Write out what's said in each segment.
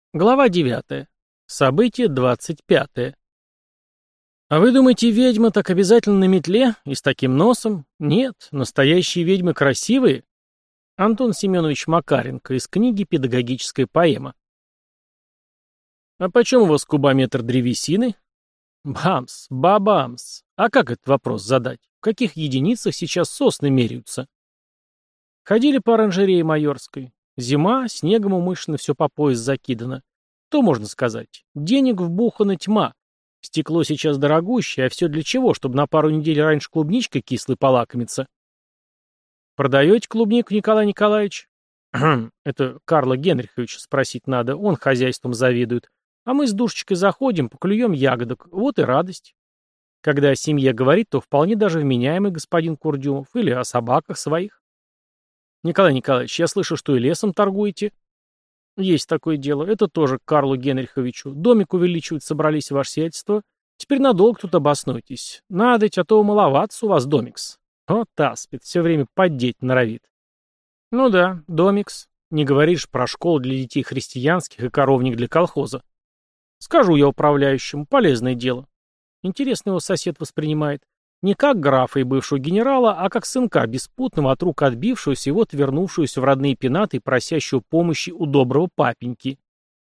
Глава 9. Событие 25. А вы думаете, ведьма так обязательно на метле и с таким носом? Нет, настоящие ведьмы красивые. Антон Семенович Макаренко из книги «Педагогическая поэма». А почем у вас кубометр древесины? Бамс, бабамс. А как этот вопрос задать? В каких единицах сейчас сосны меряются? Ходили по оранжерее Майорской. Зима, снегом умышленно все по пояс закидано. Что можно сказать? Денег вбухана тьма. Стекло сейчас дорогущее, а все для чего? Чтобы на пару недель раньше клубничкой кислой полакомиться. Продаете клубнику, Николай Николаевич? Это Карла Генриховича спросить надо, он хозяйством завидует. А мы с душечкой заходим, поклюем ягодок, вот и радость. Когда о семье говорит, то вполне даже вменяемый господин Курдюмов или о собаках своих. Николай Николаевич, я слышу, что и лесом торгуете. Есть такое дело. Это тоже к Карлу Генриховичу. Домик увеличивать собрались, ваше сиятельство. Теперь надолго тут обоснуйтесь. Надоть, а то маловато у вас домикс. Вот аспид, все время поддеть норовит. Ну да, домикс. Не говоришь про школу для детей христианских и коровник для колхоза. Скажу я управляющему, полезное дело. Интересно его сосед воспринимает. Не как графа и бывшего генерала, а как сынка беспутного, от рук отбившегося и вот вернувшегося в родные пенаты и просящего помощи у доброго папеньки.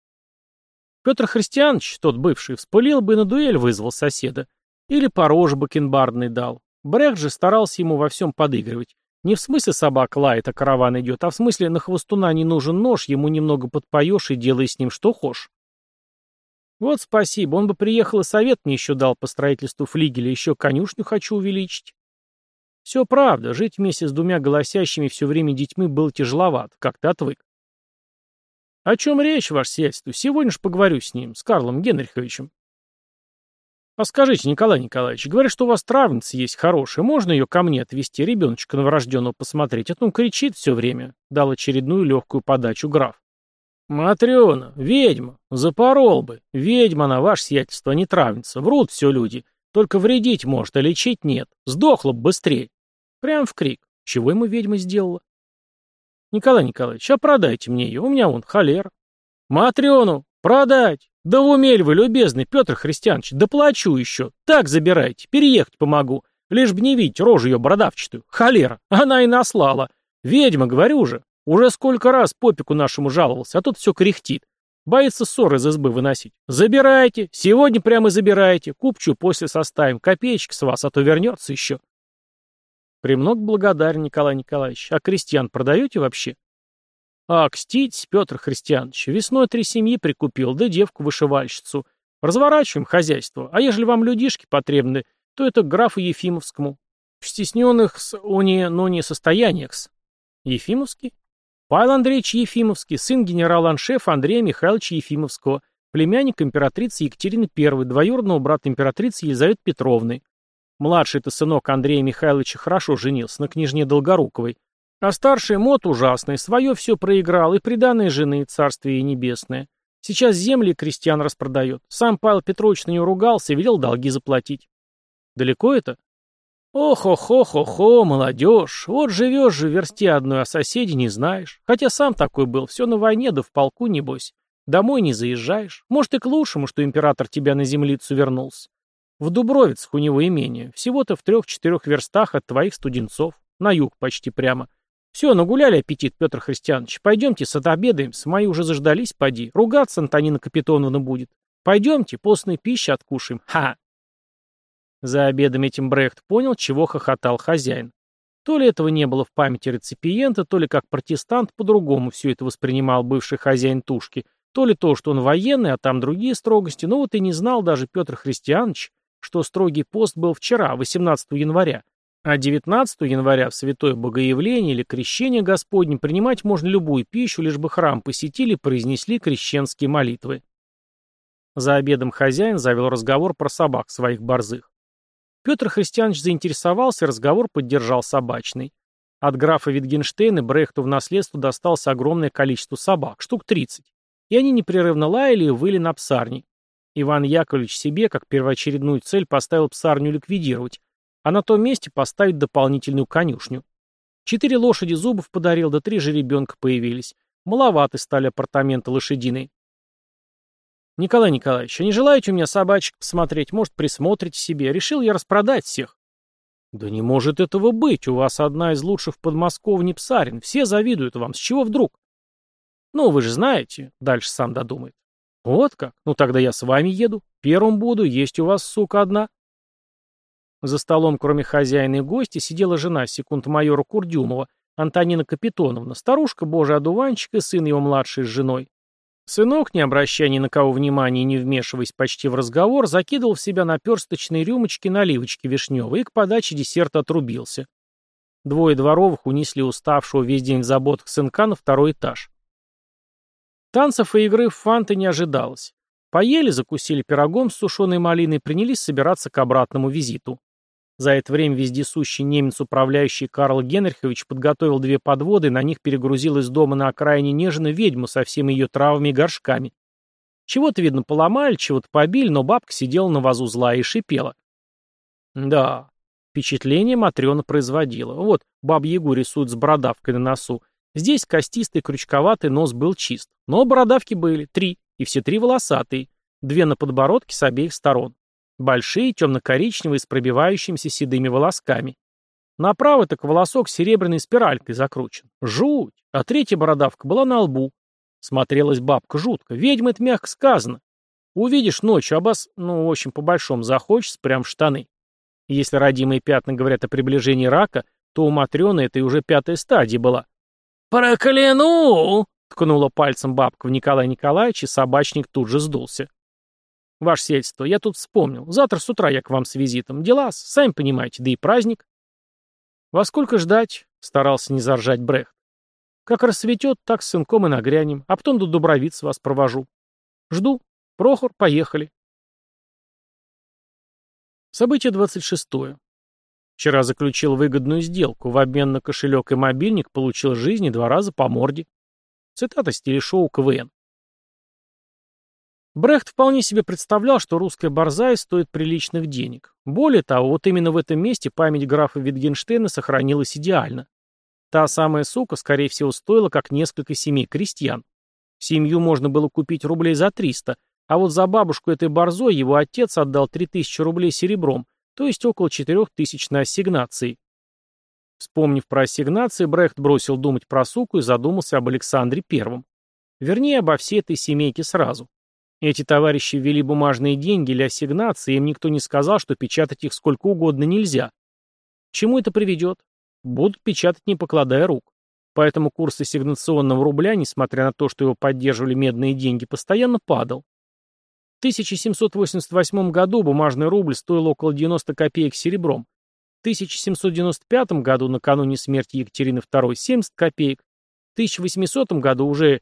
Петр Христианович, тот бывший, вспылил бы и на дуэль вызвал соседа. Или по роже бакенбардной дал. Брехт же старался ему во всем подыгрывать. Не в смысле собака лает, а караван идет, а в смысле на хвостуна не нужен нож, ему немного подпоешь и делай с ним что хошь. Вот спасибо, он бы приехал и совет мне еще дал по строительству флигеля, еще конюшню хочу увеличить. Все правда, жить вместе с двумя голосящими все время детьми было тяжеловато, как ты отвык. О чем речь, ваше сиятельство? Сегодня же поговорю с ним, с Карлом Генриховичем. А скажите, Николай Николаевич, говорят, что у вас травница есть хорошая, можно ее ко мне отвезти, ребеночка новорожденного посмотреть, а то он кричит все время, дал очередную легкую подачу граф. Матрена, ведьма, запорол бы. Ведьма она, ваше сиятельство, а не травница. Врут все люди. Только вредить может, а лечить нет. Сдохла бы быстрее. Прям в крик. Чего ему ведьма сделала? Николай Николаевич, а продайте мне ее, у меня вон холера. Матрену, продать. Да в уме ль вы, любезный Петр Христианович, доплачу еще. Так забирайте, переехать помогу. Лишь бы не видеть рожу ее бородавчатую. Холера, она и наслала. Ведьма, говорю же. Уже сколько раз попику нашему жаловался, а тут все кряхтит. Боится ссоры из избы выносить. Забирайте, сегодня прямо забирайте. Купчую после составим, копеечки с вас, а то вернется еще. Премног благодарен, Николай Николаевич. А крестьян продаете вообще? А, кститесь, Петр Христианович, весной 3 семьи прикупил, да девку-вышивальщицу. Разворачиваем хозяйство, а ежели вам людишки потребны, то это к графу Ефимовскому. В стесненных но не состояниях-с. Ефимовский? Павел Андреевич Ефимовский, сын генерала-аншефа Андрея Михайловича Ефимовского, племянник императрицы Екатерины I, двоюродного брата императрицы Елизаветы Петровны. Младший-то сынок Андрея Михайловича хорошо женился на княжне Долгоруковой, а старший мот ужасный, свое все проиграл, и приданое жены, царствие ей небесное. Сейчас земли крестьян распродает. Сам Павел Петрович на него ругался и велел долги заплатить. Далеко это? Ох-ох-ох-ох-ох, молодежь, вот живешь же в версте одной, а соседей не знаешь. Хотя сам такой был, все на войне да в полку, небось. Домой не заезжаешь. Может, и к лучшему, что император тебя на землицу вернулся. В Дубровицах у него имение, всего-то в 3-4 верстах от твоих студенцов, на юг почти прямо. Все, нагуляли аппетит, Петр Христианович, пойдемте отобедаемся, мои уже заждались, поди. Ругаться Антонина Капитоновна будет. Пойдемте, постной пищи откушаем, ха. За обедом этим Брехт понял, чего хохотал хозяин. То ли этого не было в памяти реципиента, то ли как протестант по-другому все это воспринимал бывший хозяин тушки, то ли то, что он военный, а там другие строгости, но вот и не знал даже Петр Христианович, что строгий пост был вчера, 18 января, а 19 января в Святое Богоявление или Крещение Господне принимать можно любую пищу, лишь бы храм посетили и произнесли крещенские молитвы. За обедом хозяин завел разговор про собак своих борзых. Петр Христианович заинтересовался, и разговор поддержал собачный. От графа Витгенштейна Брехту в наследство досталось огромное количество собак, штук 30, и они непрерывно лаяли и выли на псарни. Иван Яковлевич себе, как первоочередную цель, поставил псарню ликвидировать, а на том месте поставить дополнительную конюшню. 4 лошади Зубов подарил, да 3 жеребенка появились. Маловаты стали апартаменты лошадиные. Николай Николаевич, а не желаете у меня собачек посмотреть? Может, присмотрите себе? Решил я распродать всех. Да не может этого быть. У вас одна из лучших в Подмосковье псарин. Все завидуют вам. С чего вдруг? Ну, вы же знаете. Дальше сам додумает. Вот как? Ну, тогда я с вами еду. Первым буду. Есть у вас, сука, одна. За столом, кроме хозяина и гостя, сидела жена секунд-майора Курдюмова, Антонина Капитоновна, старушка, божий одуванчик и сын его младший с женой. Сынок, не обращая ни на кого внимания и не вмешиваясь почти в разговор, закидывал в себя наперсточные рюмочки наливочки вишневые и к подаче десерта отрубился. Двое дворовых унесли уставшего весь день в заботах сынка на второй этаж. Танцев и игры в фанты не ожидалось. Поели, закусили пирогом с сушеной малиной и принялись собираться к обратному визиту. За это время вездесущий немец, управляющий Карл Генрихович, подготовил 2 подводы и на них перегрузил из дома на окраине Нежина ведьму со всеми ее травами и горшками. Чего-то, видно, поломали, чего-то побили, но бабка сидела на вазу злая и шипела. Да, впечатление Матрена производила. Вот бабу-ягу рисуют с бородавкой на носу. Здесь костистый крючковатый нос был чист. Но бородавки были 3, и все 3 волосатые. 2 на подбородке с обеих сторон. Большие, темно-коричневые, с пробивающимися седыми волосками. Направо так волосок серебряной спиралькой закручен. Жуть! А 3-я бородавка была на лбу. Смотрелась бабка жутко. Ведьма — это мягко сказано. Увидишь ночью, в общем, по-большому захочется, прям в штаны. И если родимые пятна говорят о приближении рака, то у Матрёны это и уже 5-я стадия была. «Прокляну!» — ткнула пальцем бабка в Николая Николаевича, и собачник тут же сдулся. «Ваше сельство, я тут вспомнил. Завтра с утра я к вам с визитом. Дела, сами понимаете, да и праздник». «Во сколько ждать?» — старался не заржать Брехт. «Как рассветет, так с сынком и нагрянем, а потом до Дубровиц вас провожу. Жду. Прохор, поехали». Событие 26. Вчера заключил выгодную сделку. В обмен на кошелек и мобильник получил жизни 2 раза по морде. Цитата с телешоу КВН. Брехт вполне себе представлял, что русская борзая стоит приличных денег. Более того, вот именно в этом месте память графа Витгенштейна сохранилась идеально. Та самая сука, скорее всего, стоила как несколько семей крестьян. Семью можно было купить рублей за 300, а вот за бабушку этой борзой его отец отдал 3000 рублей серебром, то есть около 4000 на ассигнации. Вспомнив про ассигнации, Брехт бросил думать про суку и задумался об Александре Первом. Вернее, обо всей этой семейке сразу. Эти товарищи ввели бумажные деньги или ассигнации, им никто не сказал, что печатать их сколько угодно нельзя. К чему это приведет? Будут печатать, не покладая рук. Поэтому курс ассигнационного рубля, несмотря на то, что его поддерживали медные деньги, постоянно падал. В 1788 году бумажный рубль стоил около 90 копеек серебром. В 1795 году, накануне смерти Екатерины II, 70 копеек. В 1800 году уже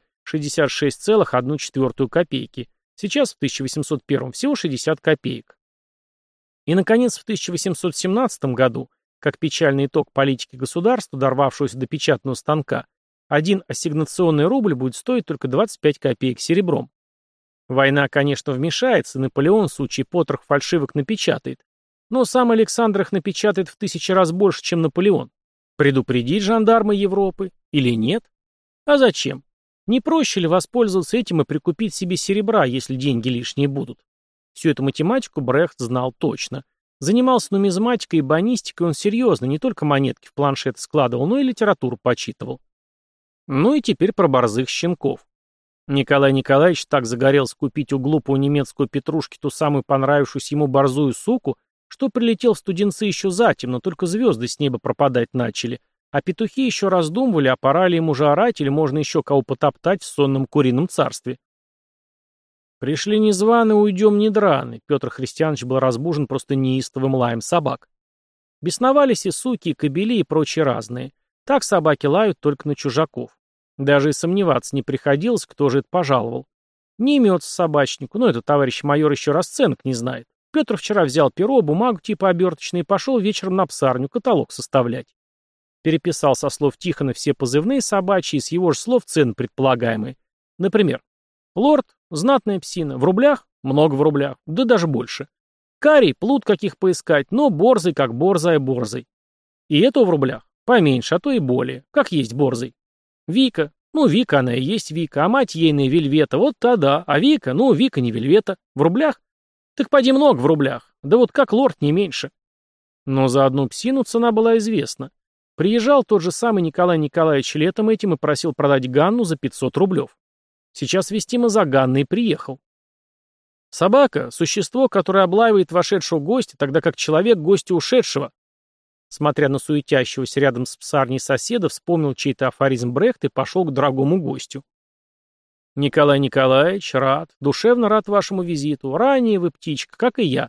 66,1 копейки. Сейчас, в 1801, всего 60 копеек. И, наконец, в 1817 году, как печальный итог политики государства, дорвавшегося до печатного станка, один ассигнационный рубль будет стоить только 25 копеек серебром. Война, конечно, вмешается, Наполеон в случае потрох фальшивок напечатает. Но сам Александр их напечатает в 1000 раз больше, чем Наполеон. Предупредить жандармы Европы или нет? А зачем? Не проще ли воспользоваться этим и прикупить себе серебра, если деньги лишние будут? Всю эту математику Брехт знал точно. Занимался нумизматикой и бонистикой он серьезно, не только монетки в планшет складывал, но и литературу почитывал. Ну и теперь про борзых щенков. Николай Николаевич так загорелся купить у глупого немецкого Петрушки ту самую понравившуюся ему борзую суку, что прилетел в студенцы еще затемно, только звезды с неба пропадать начали, а петухи еще раздумывали, а пора ли ему уже орать или можно еще кого потоптать в сонном курином царстве. Пришли незваные, уйдем недраны. Петр Христианович был разбужен просто неистовым лаем собак. Бесновались и суки, и кобели, и прочие разные. Так собаки лают только на чужаков. Даже и сомневаться не приходилось, кто же это пожаловал. Не имется собачнику, но этот товарищ майор еще расценок не знает. Петр вчера взял перо, бумагу типа оберточной и пошел вечером на псарню каталог составлять. Переписал со слов Тихона все позывные собачьи и с его же слов цены предполагаемые. Например, лорд, знатная псина, в рублях, много в рублях, да даже больше. Карий, плут каких поискать, но борзый, как борзая борзый. И это в рублях, поменьше, а то и более, как есть борзый. Вика, Ну, Вика она и есть Вика, а мать ейная Вельвета, вот та да, а Вика, ну, Вика не Вельвета. В рублях? Так поди много в рублях, да вот как лорд не меньше. Но за одну псину цена была известна. Приезжал тот же самый Николай Николаевич летом этим и просил продать Ганну за 500 рублев. Сейчас Вестима за Ганной и приехал. Собака — существо, которое облаивает вошедшего гостя, тогда как человек — гостя ушедшего. Смотря на суетящегося рядом с псарней соседа, вспомнил чей-то афоризм Брехт и пошел к дорогому гостю. «Николай Николаевич, рад, душевно рад вашему визиту. Ранее вы птичка, как и я».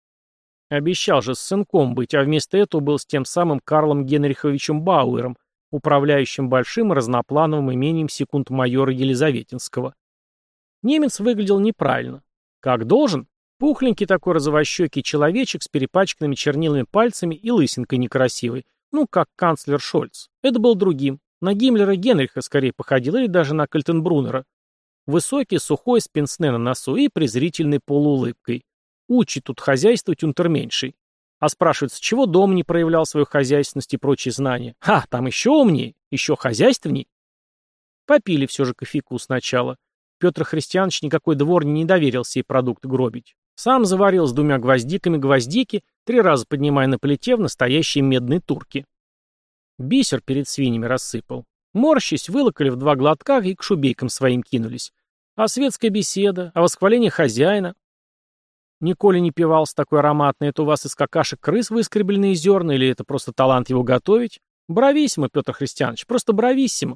Обещал же с сынком быть, а вместо этого был с тем самым Карлом Генриховичем Бауэром, управляющим большим разноплановым имением секунд-майора Елизаветинского. Немец выглядел неправильно. Как должен? Пухленький такой розовощекий человечек с перепачканными чернилами пальцами и лысинкой некрасивой. Ну, как канцлер Шольц. Это был другим. На Гиммлера Генриха скорее походил, или даже на Кальтенбруннера. Высокий, сухой, с пенсне на носу и презрительной полуулыбкой. Учит тут хозяйствовать унтерменьшей. А спрашивается, чего дом не проявлял свою хозяйственность и прочие знания? Ха, там еще умнее, еще хозяйственней. Попили все же кофейку сначала. Петр Христианович никакой дворне не доверил сей продукт гробить. Сам заварил с 2 гвоздиками гвоздики, 3 раза поднимая на плите в настоящей медной турке. Бисер перед свиньями рассыпал. Морщись, вылокали в 2 глотка и к шубейкам своим кинулись. А светская беседа, а восхваление хозяина. Николя не пивал такой ароматный, это у вас из какашек крыс выскребленные зерна, или это просто талант его готовить? Брависсимо, Петр Христианович, просто брависсимо.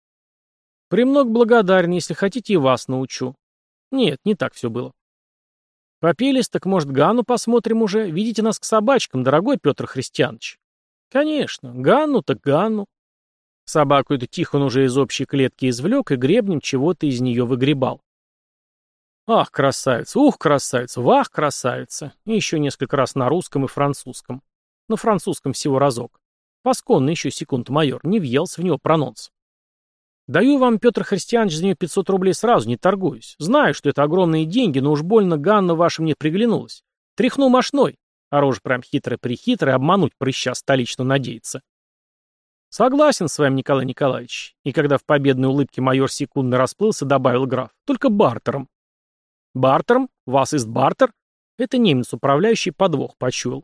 Премног благодарен, если хотите, и вас научу. Нет, не так все было. Попелись, так может Ганну посмотрим уже? Видите нас к собачкам, дорогой Петр Христианович? Конечно, Ганну так Ганну. Собаку эту Тихон уже из общей клетки извлек и гребнем чего-то из нее выгребал. Ах, красавица, ух, красавица, вах, красавица. И еще несколько раз на русском и французском. На французском всего разок. Пасконный еще секунд-майор, не въелся в него прононс. Даю вам, Петр Христианович, за нее 500 рублей сразу, не торгуюсь. Знаю, что это огромные деньги, но уж больно Ганна ваша мне приглянулась. Тряхну мошной. А рожа прям хитрая-прихитрая, обмануть прыща столично надеется. Согласен с вами, Николай Николаевич. И когда в победной улыбке майор секундно расплылся, добавил граф. Только бартером. Бартером? Вас ist бартер? Это немец, управляющий, подвох почуял.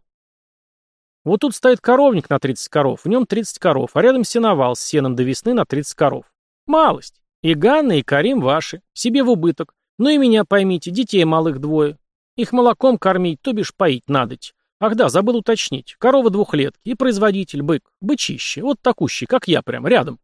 Вот тут стоит коровник на 30 коров, в нем 30 коров, а рядом сеновал с сеном до весны на 30 коров. Малость. И Ганна, и Карим ваши. Себе в убыток. Ну и меня поймите, детей малых 2. Их молоком кормить, то бишь поить надоть. Ах да, забыл уточнить. Корова 2-летки и производитель, бык. Бычище. Вот такущий, как я прям, рядом.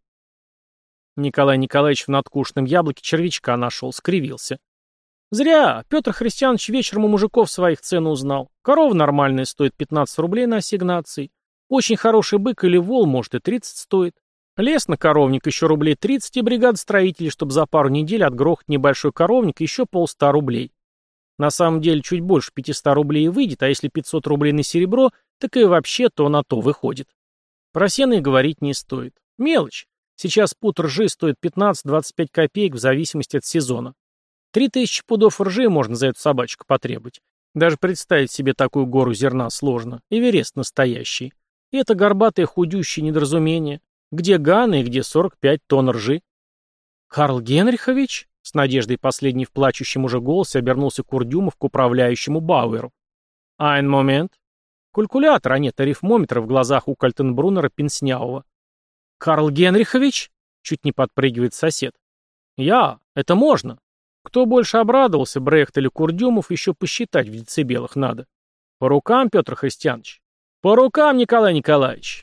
Николай Николаевич в надкушенном яблоке червячка нашел, скривился. Зря. Петр Христианович вечером у мужиков своих цену узнал. Корова нормальная стоит 15 рублей на ассигнации. Очень хороший бык или вол, может, и 30 стоит. Лес на коровник еще рублей 30, и бригада строителей, чтобы за пару недель отгрохать небольшой коровник, еще 150 рублей. На самом деле чуть больше 500 рублей и выйдет, а если 500 рублей на серебро, так и вообще то на то выходит. Про сено и говорить не стоит. Мелочь. Сейчас пуд ржи стоит 15-25 копеек в зависимости от сезона. 3000 пудов ржи можно за эту собачку потребовать. Даже представить себе такую гору зерна сложно. Эверест настоящий. И это горбатое худющее недоразумение. Где Ганна и где 45 тонн ржи? Карл Генрихович? С надеждой последний в плачущем уже голосе обернулся Курдюмов к управляющему Бауэру. Айн момент. Калькулятор, а нет арифмометра в глазах у Кальтенбруннера Пенснявого. Карл Генрихович? Чуть не подпрыгивает сосед. Я. Это можно. Кто больше обрадовался, Брехт или Курдюмов, еще посчитать в децибелах надо. По рукам, Петр Христианович. По рукам, Николай Николаевич.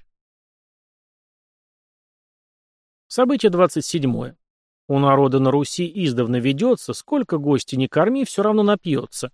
Событие 27. У народа на Руси издавна ведется, сколько гостей не корми, все равно напьется.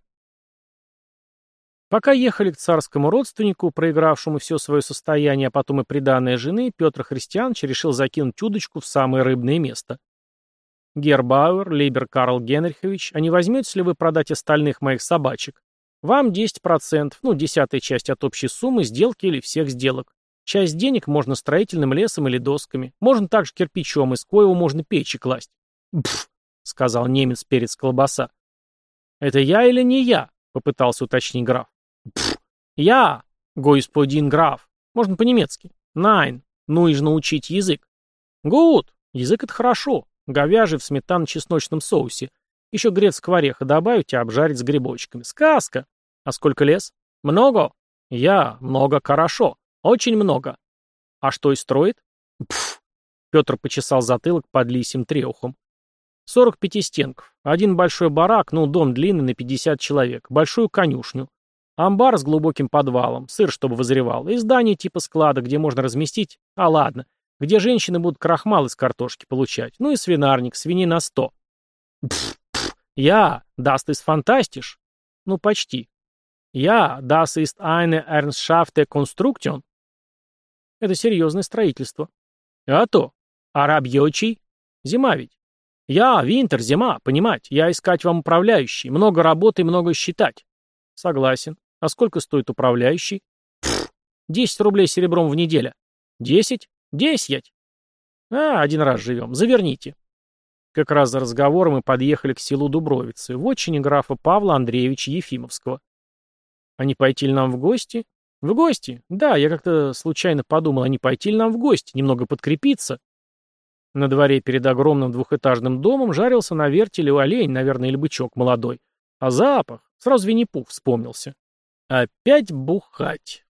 Пока ехали к царскому родственнику, проигравшему все свое состояние, а потом и приданое жены, Петр Христианович решил закинуть удочку в самое рыбное место. Гербауэр, Лейбер Карл Генрихович, а не возьмете ли вы продать остальных моих собачек? Вам 10%, ну, 10-я часть от общей суммы сделки или всех сделок. Часть денег можно строительным лесом или досками. Можно также кирпичом, из коего можно печи класть. «Пф», — сказал немец перец колбаса. «Это я или не я?» — попытался уточнить граф. «Пф, я, господин граф. Можно по-немецки. Найн, нужно учить язык». «Гуд, язык — это хорошо. Говяжий в сметанно-чесночном соусе. Еще грецкого ореха добавить и обжарить с грибочками. Сказка! А сколько лес? Много? Много, хорошо. Очень много. А что и строит? Пф. Петр почесал затылок под лисьим трехом. 40 пятистенков. Один большой барак, дом длинный на 50 человек. Большую конюшню. Амбар с глубоким подвалом. Сыр, чтобы вызревал. И здание типа склада, где можно разместить... Где женщины будут крахмал из картошки получать. И свинарник, свиней на 100. Das ist fantastisch. Почти. Das ist eine ernsthafte Konstruktion. Это серьезное строительство. А то. А рабочий? Зима ведь. Винтер, зима, понимать. Я искать вам управляющий. Много работы и много считать. Согласен. А сколько стоит управляющий? 10 рублей серебром в неделю. 10? 10. Один раз живем. Заверните. Как раз за разговором мы подъехали к селу Дубровицы, в отчине графа Павла Андреевича Ефимовского. А не пойти ли нам в гости? В гости? Да, я как-то случайно подумал, а не пойти ли нам в гости, немного подкрепиться? На дворе перед огромным двухэтажным домом жарился на вертеле олень, наверное, или бычок молодой. А запах? Сразу Винни-Пух вспомнился. Опять бухать.